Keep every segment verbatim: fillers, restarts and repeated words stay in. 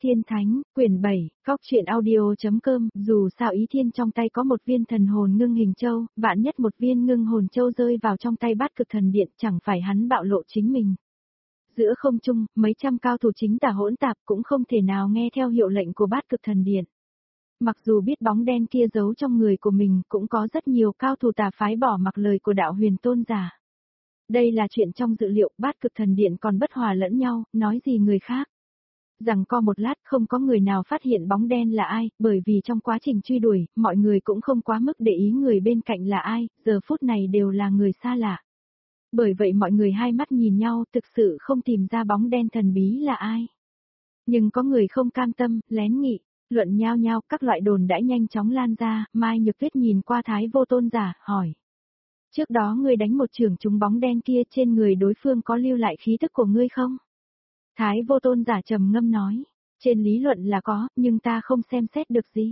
Thiên Thánh, quyển bảy, góc truyện audio.com, dù sao Ý Thiên trong tay có một viên thần hồn ngưng hình châu, vạn nhất một viên ngưng hồn châu rơi vào trong tay bát cực thần điện chẳng phải hắn bạo lộ chính mình. Giữa không trung, mấy trăm cao thủ chính tà hỗn tạp cũng không thể nào nghe theo hiệu lệnh của bát cực thần điện. Mặc dù biết bóng đen kia giấu trong người của mình cũng có rất nhiều cao thủ tà phái bỏ mặc lời của đạo huyền tôn giả. Đây là chuyện trong dự liệu, bát cực thần điện còn bất hòa lẫn nhau, nói gì người khác. Rằng co một lát không có người nào phát hiện bóng đen là ai, bởi vì trong quá trình truy đuổi, mọi người cũng không quá mức để ý người bên cạnh là ai, giờ phút này đều là người xa lạ. Bởi vậy mọi người hai mắt nhìn nhau thực sự không tìm ra bóng đen thần bí là ai. Nhưng có người không cam tâm, lén nghị, luận nhao nhao, các loại đồn đãi nhanh chóng lan ra, Mai Nhược Tuyết nhìn qua Thái Vô Tôn giả, hỏi. Trước đó ngươi đánh một trường trúng bóng đen kia trên người đối phương có lưu lại khí tức của ngươi không? Thái Vô Tôn giả trầm ngâm nói, trên lý luận là có, nhưng ta không xem xét được gì.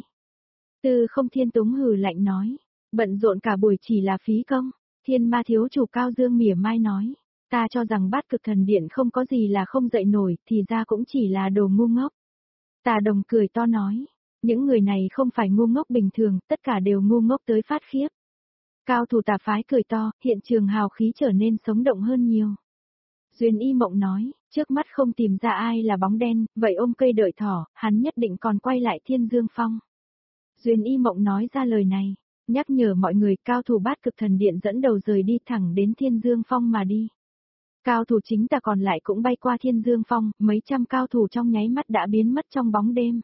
Tư Không Thiên Túng hừ lạnh nói, bận rộn cả buổi chỉ là phí công. Thiên Ma thiếu chủ Cao Dương mỉa mai nói, ta cho rằng bát cực thần điện không có gì là không dậy nổi, thì ra cũng chỉ là đồ ngu ngốc. Tà Đồng cười to nói, những người này không phải ngu ngốc bình thường, tất cả đều ngu ngốc tới phát khiếp. Cao thủ tà phái cười to, hiện trường hào khí trở nên sống động hơn nhiều. Duyên Y Mộng nói, trước mắt không tìm ra ai là bóng đen, vậy ôm cây đợi thỏ, hắn nhất định còn quay lại Thiên Dương Phong. Duyên Y Mộng nói ra lời này, nhắc nhở mọi người cao thủ bát cực thần điện dẫn đầu rời đi thẳng đến Thiên Dương Phong mà đi. Cao thủ chính tà còn lại cũng bay qua Thiên Dương Phong, mấy trăm cao thủ trong nháy mắt đã biến mất trong bóng đêm.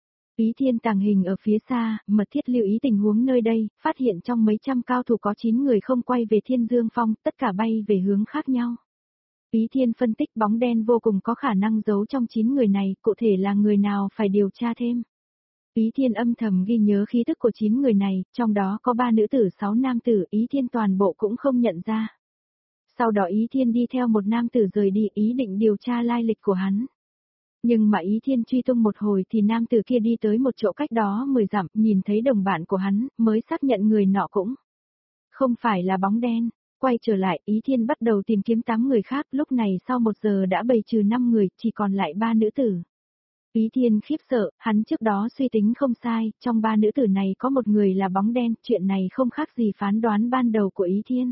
Ý Thiên tàng hình ở phía xa, mật thiết lưu ý tình huống nơi đây, phát hiện trong mấy trăm cao thủ có chín người không quay về Thiên Dương Phong, tất cả bay về hướng khác nhau. Ý Thiên phân tích bóng đen vô cùng có khả năng giấu trong chín người này, cụ thể là người nào phải điều tra thêm. Ý Thiên âm thầm ghi nhớ khí tức của chín người này, trong đó có ba nữ tử sáu nam tử, Ý Thiên toàn bộ cũng không nhận ra. Sau đó Ý Thiên đi theo một nam tử rời đi, ý định điều tra lai lịch của hắn. Nhưng mà Ý Thiên truy tung một hồi thì nam tử kia đi tới một chỗ cách đó mười dặm, nhìn thấy đồng bạn của hắn, mới xác nhận người nọ cũng không phải là bóng đen. Quay trở lại, Ý Thiên bắt đầu tìm kiếm tám người khác, lúc này sau một giờ đã bày trừ năm người, chỉ còn lại ba nữ tử. Ý Thiên khiếp sợ, hắn trước đó suy tính không sai, trong ba nữ tử này có một người là bóng đen, chuyện này không khác gì phán đoán ban đầu của Ý Thiên.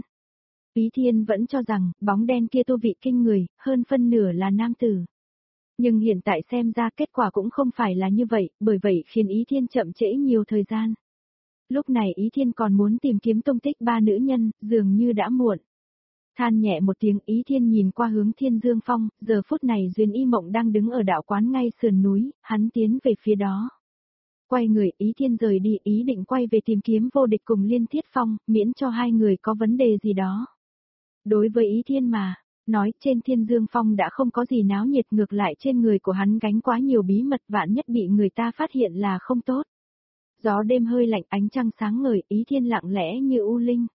Ý Thiên vẫn cho rằng, bóng đen kia tu vị kinh người, hơn phân nửa là nam tử. Nhưng hiện tại xem ra kết quả cũng không phải là như vậy, bởi vậy khiến Ý Thiên chậm trễ nhiều thời gian. Lúc này Ý Thiên còn muốn tìm kiếm tung tích ba nữ nhân, dường như đã muộn. Than nhẹ một tiếng, Ý Thiên nhìn qua hướng Thiên Dương Phong, giờ phút này Duyên Y Mộng đang đứng ở đạo quán ngay sườn núi, hắn tiến về phía đó. Quay người, Ý Thiên rời đi, ý định quay về tìm kiếm Vô Địch cùng Liên Thiết Phong, miễn cho hai người có vấn đề gì đó. Đối với Ý Thiên mà, nói trên Thiên Dương Phong đã không có gì náo nhiệt, ngược lại trên người của hắn gánh quá nhiều bí mật, vạn nhất bị người ta phát hiện là không tốt. Gió đêm hơi lạnh, ánh trăng sáng ngời, Ý Thiên lặng lẽ như u linh.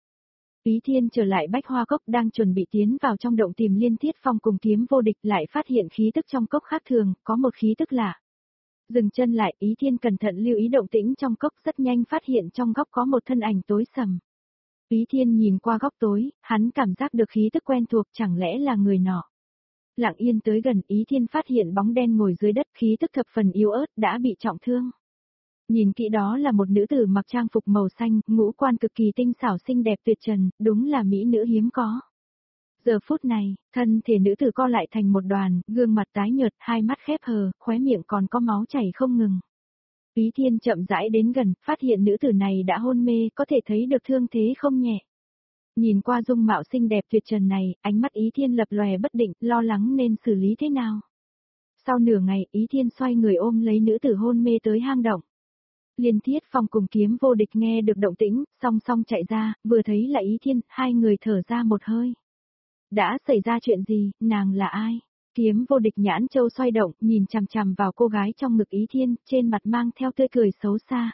Ý Thiên trở lại Bách Hoa Cốc đang chuẩn bị tiến vào trong động tìm Liên Thiết Phong cùng kiếm Vô Địch, lại phát hiện khí tức trong cốc khác thường, có một khí tức lạ. Dừng chân lại, Ý Thiên cẩn thận lưu ý động tĩnh trong cốc, rất nhanh phát hiện trong góc có một thân ảnh tối sầm. Ý Thiên nhìn qua góc tối, hắn cảm giác được khí tức quen thuộc, chẳng lẽ là người nọ. Lặng yên tới gần, Ý Thiên phát hiện bóng đen ngồi dưới đất, khí tức thập phần yếu ớt, đã bị trọng thương. Nhìn kỹ đó là một nữ tử mặc trang phục màu xanh, ngũ quan cực kỳ tinh xảo xinh đẹp tuyệt trần, đúng là mỹ nữ hiếm có. Giờ phút này, thân thể nữ tử co lại thành một đoàn, gương mặt tái nhợt, hai mắt khép hờ, khóe miệng còn có máu chảy không ngừng. Ý Thiên chậm rãi đến gần, phát hiện nữ tử này đã hôn mê, có thể thấy được thương thế không nhẹ. Nhìn qua dung mạo xinh đẹp tuyệt trần này, ánh mắt Ý Thiên lập lòe bất định, lo lắng nên xử lý thế nào. Sau nửa ngày, Ý Thiên xoay người ôm lấy nữ tử hôn mê tới hang động. Liên Thiết Phong cùng kiếm Vô Địch nghe được động tĩnh, song song chạy ra, vừa thấy là Ý Thiên, hai người thở ra một hơi. Đã xảy ra chuyện gì, nàng là ai? Kiếm Vô Địch nhãn châu xoay động, nhìn chằm chằm vào cô gái trong ngực Ý Thiên, trên mặt mang theo tươi cười xấu xa.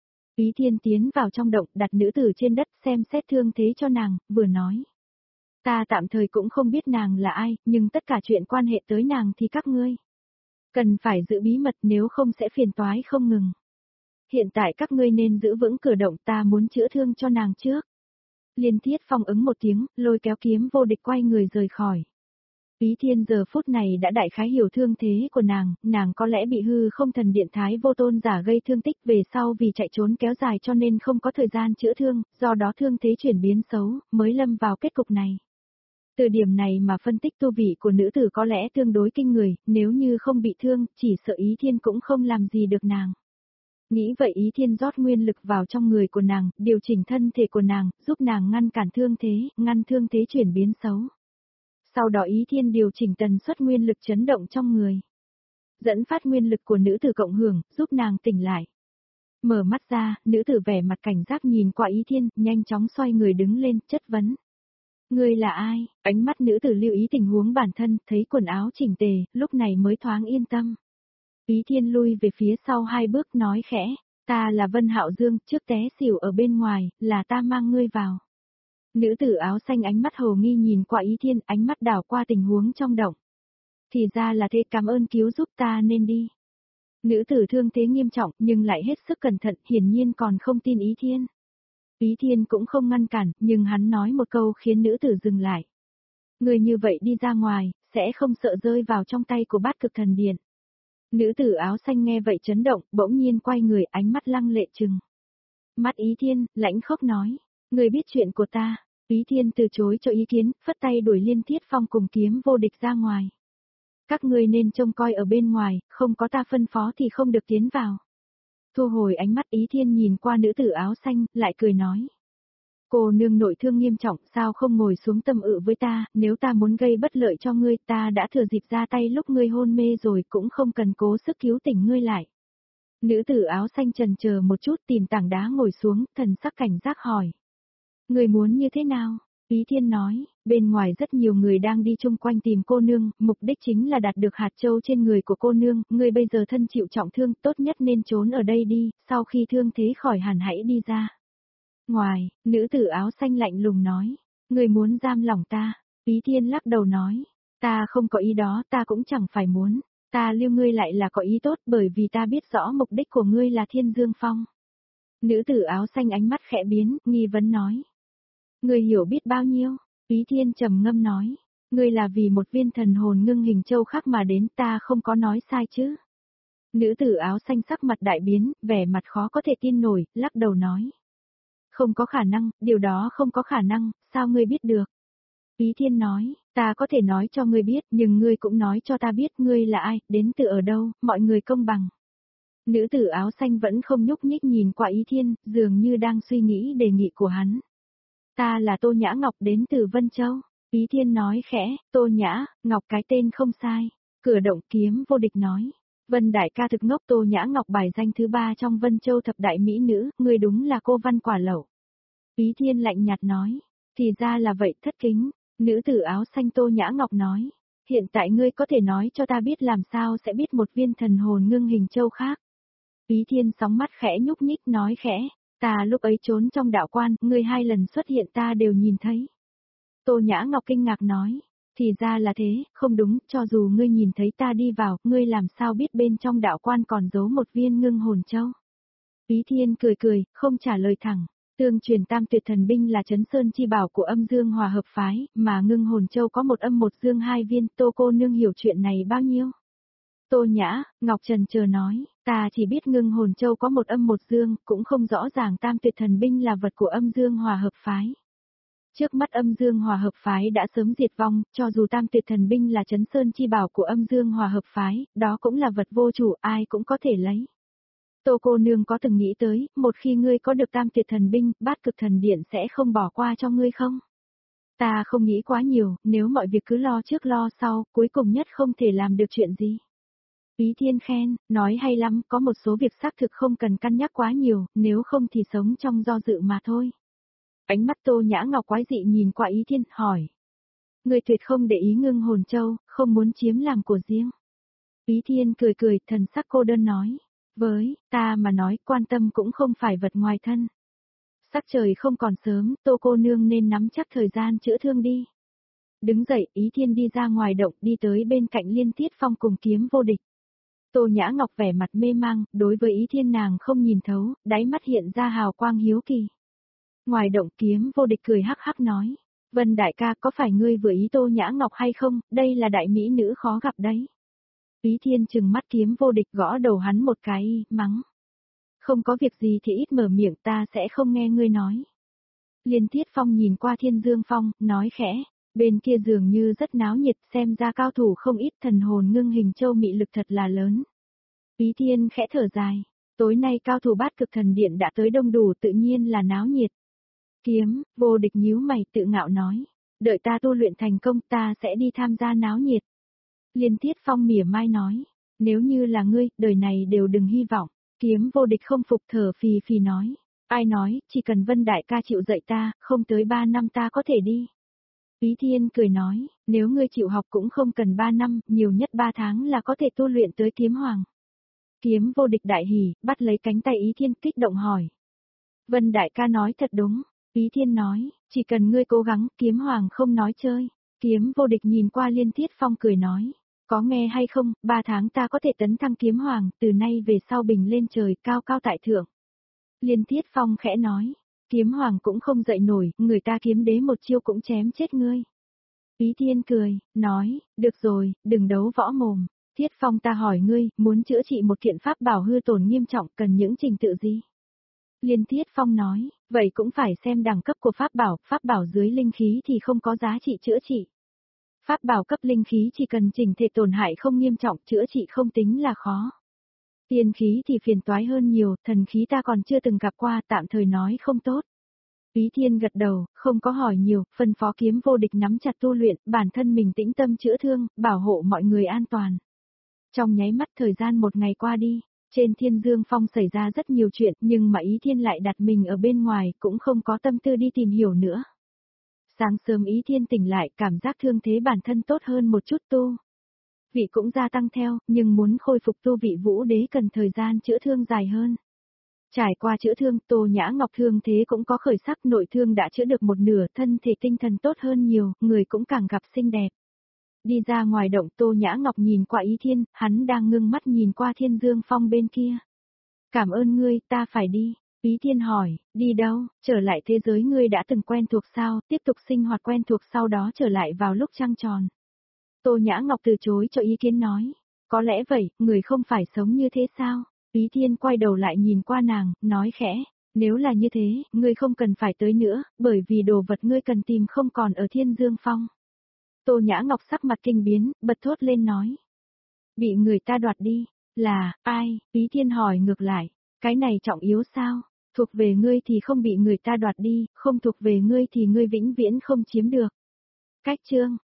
Ý Thiên tiến vào trong động, đặt nữ tử trên đất xem xét thương thế cho nàng, vừa nói. Ta tạm thời cũng không biết nàng là ai, nhưng tất cả chuyện quan hệ tới nàng thì các ngươi cần phải giữ bí mật, nếu không sẽ phiền toái không ngừng. Hiện tại các ngươi nên giữ vững cửa động, ta muốn chữa thương cho nàng trước. Liên Thiết Phong ứng một tiếng, lôi kéo kiếm Vô Địch quay người rời khỏi. Ý Thiên giờ phút này đã đại khái hiểu thương thế của nàng, nàng có lẽ bị hư không thần điện thái vô tôn giả gây thương tích về sau vì chạy trốn kéo dài cho nên không có thời gian chữa thương, do đó thương thế chuyển biến xấu, mới lâm vào kết cục này. Từ điểm này mà phân tích tu vị của nữ tử có lẽ tương đối kinh người, nếu như không bị thương, chỉ sợ Ý Thiên cũng không làm gì được nàng. Nghĩ vậy Ý Thiên rót nguyên lực vào trong người của nàng, điều chỉnh thân thể của nàng, giúp nàng ngăn cản thương thế, ngăn thương thế chuyển biến xấu. Sau đó Ý Thiên điều chỉnh tần suất nguyên lực chấn động trong người. Dẫn phát nguyên lực của nữ tử cộng hưởng, giúp nàng tỉnh lại. Mở mắt ra, nữ tử vẻ mặt cảnh giác nhìn qua Ý Thiên, nhanh chóng xoay người đứng lên, chất vấn. Ngươi là ai? Ánh mắt nữ tử lưu ý tình huống bản thân, thấy quần áo chỉnh tề, lúc này mới thoáng yên tâm. Ý Thiên lui về phía sau hai bước nói khẽ, ta là Vân Hạo Dương, trước té xỉu ở bên ngoài, là ta mang ngươi vào. Nữ tử áo xanh ánh mắt hồ nghi nhìn qua Ý Thiên, ánh mắt đảo qua tình huống trong động. Thì ra là thế, cảm ơn cứu giúp ta nên đi. Nữ tử thương thế nghiêm trọng nhưng lại hết sức cẩn thận, hiển nhiên còn không tin Ý Thiên. Ý Thiên cũng không ngăn cản, nhưng hắn nói một câu khiến nữ tử dừng lại. Người như vậy đi ra ngoài, sẽ không sợ rơi vào trong tay của Bát Cực Thần Điện. Nữ tử áo xanh nghe vậy chấn động, bỗng nhiên quay người, ánh mắt lăng lệ trừng. Mắt Ý Thiên, lãnh khốc nói, người biết chuyện của ta. Ý Thiên từ chối cho ý kiến, phất tay đuổi Liên Thiết Phong cùng Kiếm Vô Địch ra ngoài. Các ngươi nên trông coi ở bên ngoài, không có ta phân phó thì không được tiến vào. Thu hồi ánh mắt Ý Thiên nhìn qua nữ tử áo xanh, lại cười nói. Cô nương nội thương nghiêm trọng, sao không ngồi xuống tâm ự với ta, nếu ta muốn gây bất lợi cho ngươi, ta đã thừa dịp ra tay lúc ngươi hôn mê rồi, cũng không cần cố sức cứu tỉnh ngươi lại. Nữ tử áo xanh chần chờ một chút, tìm tảng đá ngồi xuống, thần sắc cảnh giác hỏi. Ngươi muốn như thế nào? Ý Thiên nói, bên ngoài rất nhiều người đang đi chung quanh tìm cô nương, mục đích chính là đạt được hạt châu trên người của cô nương, ngươi bây giờ thân chịu trọng thương, tốt nhất nên trốn ở đây đi, sau khi thương thế khỏi hẳn hãy đi ra. Ngoài, nữ tử áo xanh lạnh lùng nói, ngươi muốn giam lỏng ta. Ý Thiên lắc đầu nói, ta không có ý đó, ta cũng chẳng phải muốn, ta lưu ngươi lại là có ý tốt bởi vì ta biết rõ mục đích của ngươi là Thiên Dương Phong. Nữ tử áo xanh ánh mắt khẽ biến, nghi vấn nói. Ngươi hiểu biết bao nhiêu? Ý Thiên trầm ngâm nói, ngươi là vì một viên thần hồn ngưng hình châu khác mà đến, ta không có nói sai chứ. Nữ tử áo xanh sắc mặt đại biến, vẻ mặt khó có thể tin nổi, lắc đầu nói. Không có khả năng, điều đó không có khả năng, sao ngươi biết được? Ý Thiên nói, ta có thể nói cho ngươi biết, nhưng ngươi cũng nói cho ta biết ngươi là ai, đến từ ở đâu, mọi người công bằng. Nữ tử áo xanh vẫn không nhúc nhích nhìn qua Ý Thiên, dường như đang suy nghĩ đề nghị của hắn. Ta là Tô Nhã Ngọc đến từ Vân Châu. Ý Thiên nói khẽ, Tô Nhã, Ngọc cái tên không sai. Cửa động Kiếm Vô Địch nói. Vân đại ca thực ngốc, Tô Nhã Ngọc bài danh thứ ba trong Vân Châu thập đại mỹ nữ, người đúng là cô Văn Quả Lẩu. Ý Thiên lạnh nhạt nói. Thì ra là vậy, thất kính. Nữ tử áo xanh Tô Nhã Ngọc nói. Hiện tại ngươi có thể nói cho ta biết làm sao sẽ biết một viên thần hồn ngưng hình châu khác. Ý Thiên sóng mắt khẽ nhúc nhích nói khẽ. Ta lúc ấy trốn trong đạo quan, ngươi hai lần xuất hiện ta đều nhìn thấy. Tô Nhã Ngọc kinh ngạc nói, thì ra là thế, không đúng, cho dù ngươi nhìn thấy ta đi vào, ngươi làm sao biết bên trong đạo quan còn giấu một viên ngưng hồn châu. Ý Thiên cười cười, không trả lời thẳng, tương truyền tam tuyệt thần binh là Trấn Sơn chi bảo của âm dương hòa hợp phái, mà ngưng hồn châu có một âm một dương hai viên, Tô cô nương hiểu chuyện này bao nhiêu? Tô Nhã, Ngọc Trần chờ nói, ta chỉ biết ngưng hồn châu có một âm một dương, cũng không rõ ràng tam tuyệt thần binh là vật của âm dương hòa hợp phái. Trước mắt âm dương hòa hợp phái đã sớm diệt vong, cho dù tam tuyệt thần binh là Trấn Sơn chi bảo của âm dương hòa hợp phái, đó cũng là vật vô chủ, ai cũng có thể lấy. Tô cô nương có từng nghĩ tới, một khi ngươi có được tam tuyệt thần binh, Bát Cực Thần Điện sẽ không bỏ qua cho ngươi không? Ta không nghĩ quá nhiều, nếu mọi việc cứ lo trước lo sau, cuối cùng nhất không thể làm được chuyện gì. Ý Thiên khen, nói hay lắm, có một số việc xác thực không cần cân nhắc quá nhiều, nếu không thì sống trong do dự mà thôi. Ánh mắt Tô Nhã Ngọc quái dị nhìn qua Ý Thiên, hỏi. Người tuyệt không để ý ngưng hồn châu, không muốn chiếm làm của riêng. Ý Thiên cười cười, thần sắc cô đơn nói. Với, ta mà nói, quan tâm cũng không phải vật ngoài thân. Sắc trời không còn sớm, Tô cô nương nên nắm chắc thời gian chữa thương đi. Đứng dậy, Ý Thiên đi ra ngoài động, đi tới bên cạnh Liên Thiết Phong cùng Kiếm Vô Địch. Tô Nhã Ngọc vẻ mặt mê mang, đối với Ý Thiên nàng không nhìn thấu, đáy mắt hiện ra hào quang hiếu kỳ. Ngoài động Kiếm Vô Địch cười hắc hắc nói, Vân đại ca, có phải ngươi vừa ý Tô Nhã Ngọc hay không, đây là đại mỹ nữ khó gặp đấy. Ý Thiên trừng mắt Kiếm Vô Địch gõ đầu hắn một cái, mắng. Không có việc gì thì ít mở miệng, ta sẽ không nghe ngươi nói. Liên Thiết Phong nhìn qua Thiên Dương Phong, nói khẽ, bên kia dường như rất náo nhiệt, xem ra cao thủ không ít, thần hồn ngưng hình châu mị lực thật là lớn. Ý Thiên khẽ thở dài, tối nay cao thủ bát cực thần điện đã tới đông đủ, tự nhiên là náo nhiệt. Kiếm Vô Địch nhíu mày tự ngạo nói, đợi ta tu luyện thành công ta sẽ đi tham gia náo nhiệt. Liên Thiết Phong mỉa mai nói, nếu như là ngươi, đời này đều đừng hy vọng. Kiếm Vô Địch không phục thở phì phì nói, ai nói, chỉ cần Vân đại ca chịu dạy ta, không tới ba năm ta có thể đi. Ý Thiên cười nói, nếu ngươi chịu học cũng không cần ba năm, nhiều nhất ba tháng là có thể tu luyện tới kiếm hoàng. Kiếm Vô Địch đại hỉ, bắt lấy cánh tay Ý Thiên kích động hỏi. Vân đại ca nói thật đúng, Ý Thiên nói, chỉ cần ngươi cố gắng, kiếm hoàng không nói chơi. Kiếm Vô Địch nhìn qua Liên Thiết Phong cười nói, có nghe hay không, ba tháng ta có thể tấn thăng kiếm hoàng, từ nay về sau bình lên trời, cao cao tại thượng. Liên Thiết Phong khẽ nói, kiếm hoàng cũng không dậy nổi, người ta kiếm đế một chiêu cũng chém chết ngươi. Ý Thiên cười, nói, được rồi, đừng đấu võ mồm. Thiết Phong ta hỏi ngươi, muốn chữa trị một kiện pháp bảo hư tổn nghiêm trọng cần những trình tự gì? Liên Thiết Phong nói, vậy cũng phải xem đẳng cấp của pháp bảo, pháp bảo dưới linh khí thì không có giá trị chữa trị. Pháp bảo cấp linh khí chỉ cần chỉnh thể tổn hại không nghiêm trọng, chữa trị không tính là khó. Tiên khí thì phiền toái hơn nhiều, thần khí ta còn chưa từng gặp qua, tạm thời nói không tốt. Ý Thiên gật đầu, không có hỏi nhiều, phân phó Kiếm Vô Địch nắm chặt tu luyện, bản thân mình tĩnh tâm chữa thương, bảo hộ mọi người an toàn. Trong nháy mắt thời gian một ngày qua đi, trên Thiên Dương Phong xảy ra rất nhiều chuyện, nhưng mà Ý Thiên lại đặt mình ở bên ngoài, cũng không có tâm tư đi tìm hiểu nữa. Sáng sớm Ý Thiên tỉnh lại, cảm giác thương thế bản thân tốt hơn một chút, tu vị cũng gia tăng theo, nhưng muốn khôi phục tu vị Vũ Đế cần thời gian chữa thương dài hơn. Trải qua chữa thương, Tô Nhã Ngọc thương thế cũng có khởi sắc, nội thương đã chữa được một nửa, thân thể tinh thần tốt hơn nhiều, người cũng càng gặp xinh đẹp. Đi ra ngoài động, Tô Nhã Ngọc nhìn qua Ý Thiên, hắn đang ngưng mắt nhìn qua Thiên Dương Phong bên kia. Cảm ơn ngươi, ta phải đi. Ý Thiên hỏi, đi đâu, trở lại thế giới ngươi đã từng quen thuộc sao, tiếp tục sinh hoạt quen thuộc sau đó trở lại vào lúc trăng tròn. Tô Nhã Ngọc từ chối cho ý kiến nói, có lẽ vậy, người không phải sống như thế sao? Ý Thiên quay đầu lại nhìn qua nàng, nói khẽ, nếu là như thế, ngươi không cần phải tới nữa, bởi vì đồ vật ngươi cần tìm không còn ở Thiên Dương Phong. Tô Nhã Ngọc sắc mặt kinh biến, bật thốt lên nói. Bị người ta đoạt đi, là, ai? Ý Thiên hỏi ngược lại, cái này trọng yếu sao? Thuộc về ngươi thì không bị người ta đoạt đi, không thuộc về ngươi thì ngươi vĩnh viễn không chiếm được. Cách chương